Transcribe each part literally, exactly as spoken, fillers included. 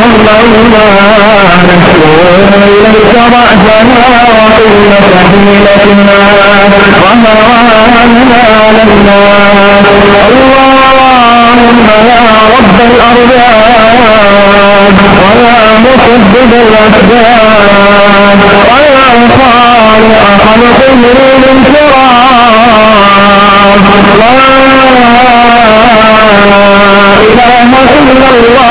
اللهم إنا نشكو إليك ضعفنا وقلة حيلتنا وهواننا لنا. اللهم يا رب الأرباب ويا مسبب الأسباب ويا خالق خلقه الانفراد لا إله إلا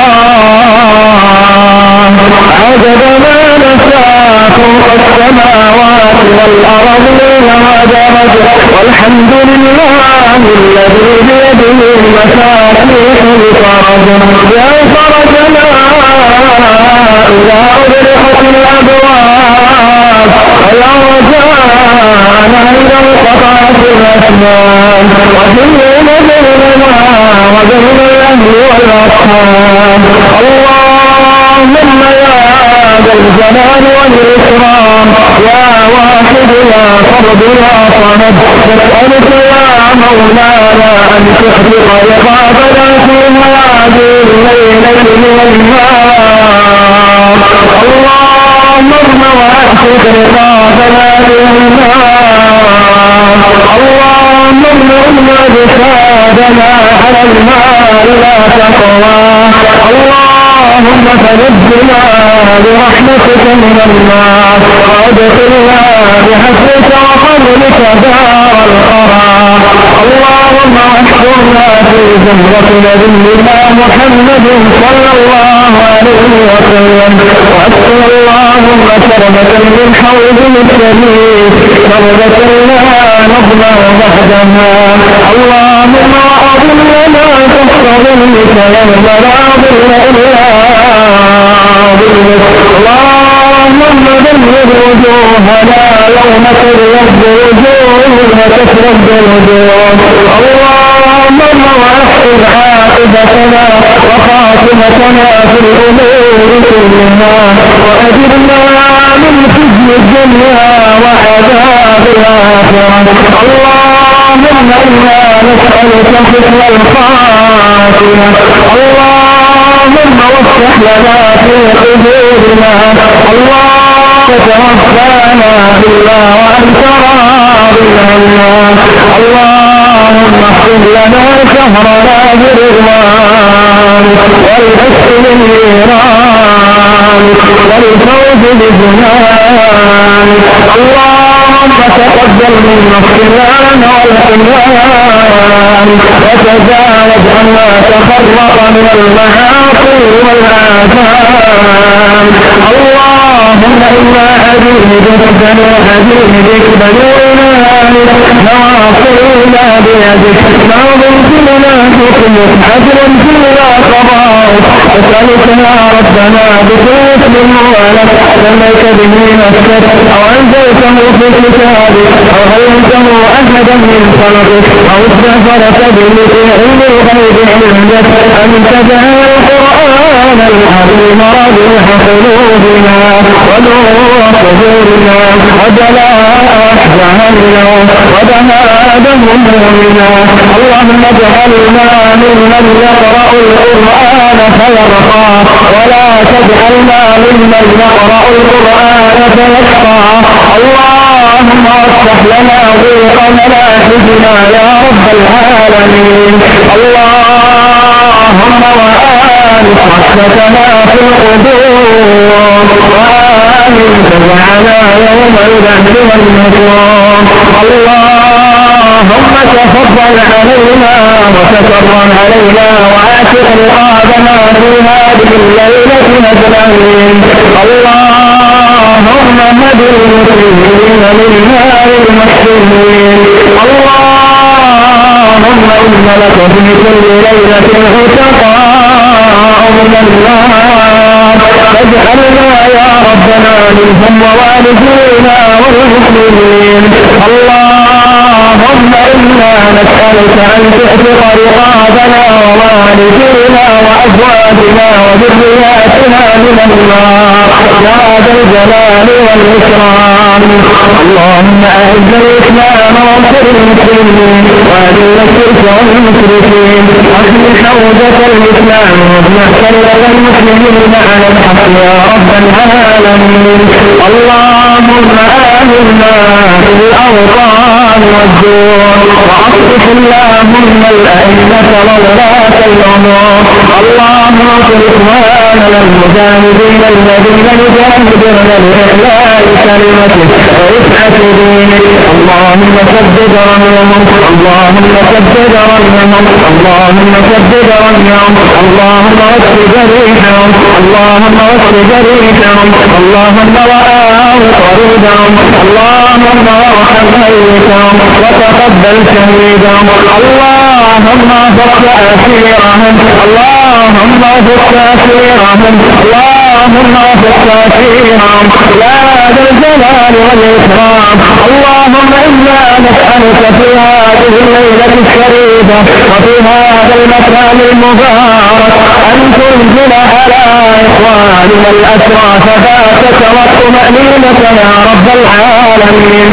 الله عدد ما نشاء فوق السماوات والأرض ودرج. والحمد لله الذي بيده مفاتيح الفرج. يا فرجنا إذا أغلقت الأبواب ويا رجانا إذا انقطعت الأسباب وحل بيننا وبين الأهل والأصحاب. اللهم يا ذا الجلال والإكرام يا واحد يا فرد يا صمد نسألك يا مولانا أن تحرق رقابنا في هذه الليلة والنهار. اللهم واحد رقابنا في النار. اللهم إنا بسادنا على الماء لا تقوى. اللهم فنجنا برحمتك من النار وادخلنا بحسنك وفضلك دار القرار. اللهم احشرنا في زمرة نبينا محمد صلى الله عليه وسلم واسقنا اللهم شربة من حوض الشريف شربة لا نظمأ بعدها. اللهم واظلنا تحت ظلك يوم لا ظل الا ظلك. اللهم بلغ وجوهنا يوم تبيض وجوه وتسود وجوه. اللهم واحسن عاقبتنا وخاتمتنا في الامور كلها واجرنا من خزي الدنيا وعذاب الاخره. اللهم انا نسالك حسن الخاتمه. اللهم وافتح لنا في قبورنا. اللهم توفانا الا وانت راض عنا. اللهم اختم لنا شهرنا برضوانك والعشق من نيرانك والفوز بجنانك. اللهم تقبل منا الصيام والقيام وتزاوج عما تفرق من المعاصي والآثام. اللهم إنا عبيدك بنو عبيدك بنو إمامك نواصينا بيدك ماض فينا حكمك عدل فينا قضاؤك. أسألك يا ربنا بكل اسم ولك سميت به نفسك أو أنزلته في كتابك أو علمته أحدا من خلقك أو استغفرت به في علم الغيب عندك أن تجعل القرآن العظيم ربيع قلوبنا ونور صدورنا وجلاء أحزاننا وذهاب همومنا. اللهم اجعلنا ممن يقرأ القرآن فيرقى ولا تجعلنا ممن يقرأ القرآن فيشقى. اللهم افتح لنا ضيق مناحجنا يا رب العالمين. اللهم وآمن رحمتنا في القبور وآمن جمعنا يوم البعث والنشور. اللهم تفضل علينا وتكرم علينا وآتنا رقابنا في هذه الليلة أجمعين. اللهم هد المسلمين للنار المحسنين. اللهم إن لك في كل ليلة عتقاء من النار فاجعلنا يا ربنا منهم ووالدينا والمسلمين. اللهم إنا نسألك أن تعتق رقابنا ووالدينا وأزواجنا وذرياتنا من النار يا ذا الجلال والإكرام. اللهم أعز الإسلام وانصر المسلمين وأذل الشرك والمشركين واحمي حوزة الإسلام واجمع كلمة المسلمين على الحق يا رب العالمين. اللهم آمنا في الأوطان والدور وأصلح اللهم الأئمة وولاة الأمور. اللهم انصر إخواننا المجاهدين الذين يجاهدون لإحياء كلمتك ورفعة دينك. اللهم سدد رميهم اللهم سدد رميهم اللهم سدد رميهم اللهم وفق جريحهم اللهم وفق جريحهم اللهم وآه طريدهم اللهم وارحم ميتهم وتقبل شهيدهم. اللهم فك أسيرهم اللهم فك أسيرهم اللهم فك أسيرهم يا ذا الجلال والإكرام. اللهم إنا نسألك في هذه الليلة الشريفة وفي هذا المكان المبارك أن تنزل على إخواننا الأسرى ثباتك والطمأنينة يا رب العالمين.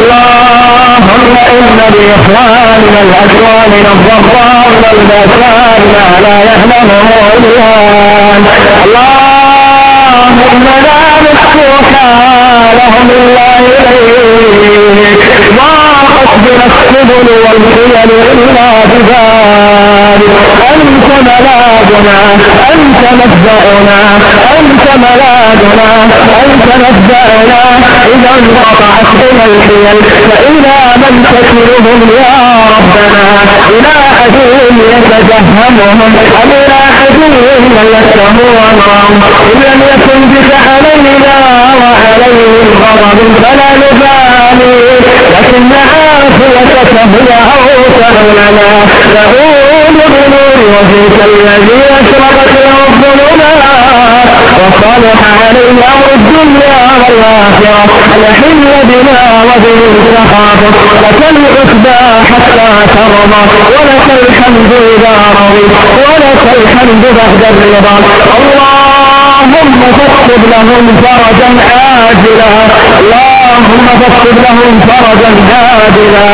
اللهم إن لإخواننا الأسرى من الضراء والبأساء ما لا يعلمه إلا أنت. اللهم لا نشكو حالهم إلا إليك ضاقت بنا السبل والحيل إلا بذلك. أنت ملاذنا أنت مفزعنا أنت ملاذنا أنت مفزعنا. إذا انقطعت بنا الحيل فإلى من تكلهم يا ربنا؟ إلى عدو يتجهمهم أم إلى عدو يلتهم أمرهم؟ إن لم يكن بك علينا وعليهم غضب فلا نبالي لكن عافيتك هي أوسع لنا. نعوذ بنور وجهك الذي أشرقت له الظلمات وصلح علينا أمر الدنيا والآخرة. نحل بنا وبه سخافك لك العتبى حتى ترضى ولك الحمد إذا رضيت ولك الحمد بعد الرضا. اللهم فاكتب لهم فرجا عاجلا اللهم فاكتب لهم فرجا عاجلا.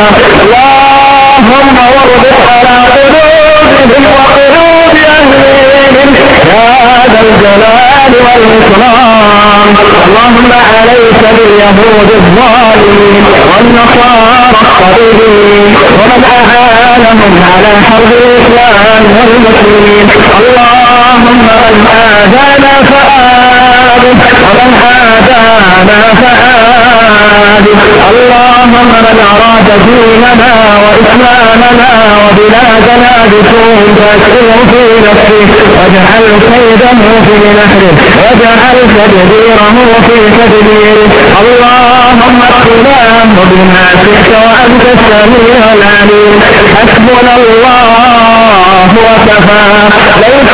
اللهم واربط على قلوبهم وقلوب أهلهم يا ذا الجلال والإكرام. اللهم عليك باليهود الظالمين والنصارى الطريقين ومن أعانهم على حرب الإسلام والمسلمين. اللهم من آذانا فآذه ومن آذانا فآذه. اللهم من أراد ديننا وإسلامنا وبلادنا بسوء فأشغله في نفسه واجعل كيده في نحره واجعل تدبيره في تدبيره. اللهم اقتناه بما شئت وأنت السميع العليم. حسبنا الله وكفى ليس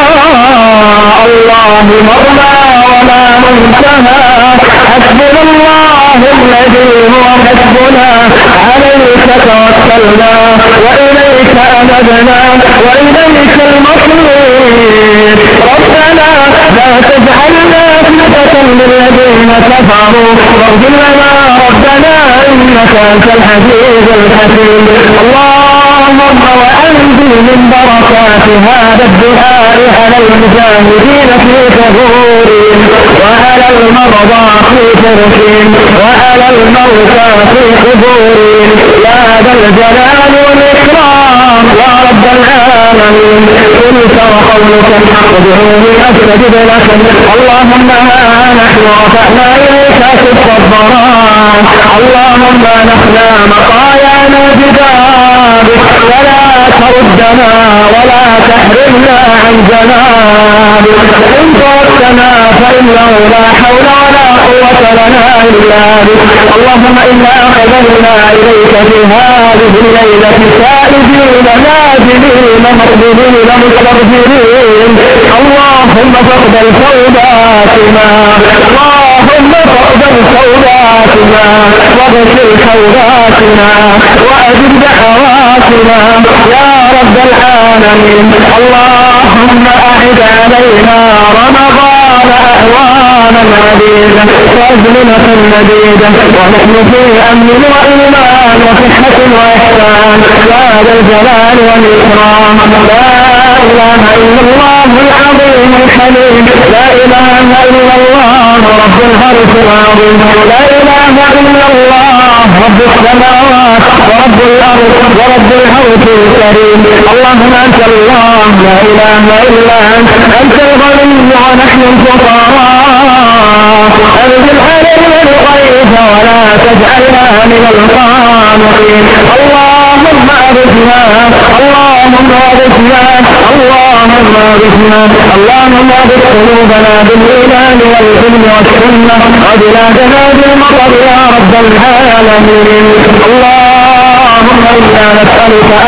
وراء الله مرمى ولا منتهى. حسبنا الله الذي هو حسبنا عليك توكلنا وإليك أنبنا وإليك المصير. ربنا لا تجعلنا فتنة للذين كفروا واغفر لنا ربنا إنك أنت العزيز الحكيم. اللهم وأنزل من بركات هذا الدعاء على المجاهدين في ثغورهم وعلى المرضى في فرشهم وعلى الموتى في قبورهم يا ذا الجلال والإكرام يا رب العالمين. قلت وقولك الحق ادعوني أستجب لكم. اللهم ها نحن رفعنا إليك شق الضرائع. اللهم نحنا مطايانا ببابك ولا تردنا ولا تحرمنا عن جنابك. إن تركتنا فإنه لا حول ولا قوة لنا إلا بك. اللهم إنا قبلنا إليك في هذه الليلة سائلين نازلين مقبلين مستغفرين. اللهم فاقبل توباتنا اللهم فاقبل توباتنا واغفر حوباتنا وأجب دعواتنا يا رب العالمين. اللهم أعد علينا رمضان أعوانا عديدة وأزمنة مديد ونحن في أمن وإيمان وصحة وإحسان يا ذا الجلال والإكرام. لا إله إلا الله العظيم الحليم، لا إله إلا الله رب العرش العظيم، لا إله إلا الله رب السماوات ورب الأرض ورب العرش الكريم. اللهم أنت الله لا إله إلا أنت، أنت الغني ونحن الفقراء، أنزل علينا الغيث ولا تجعلنا من القانطين. اللهم أغثنا اللهم أغثنا اللهم أغثنا اللهم أغث قلوبنا بالإيمان والعلم والسنة وبلادنا بالمطر يا رب العالمين. اللهم إنا نسألك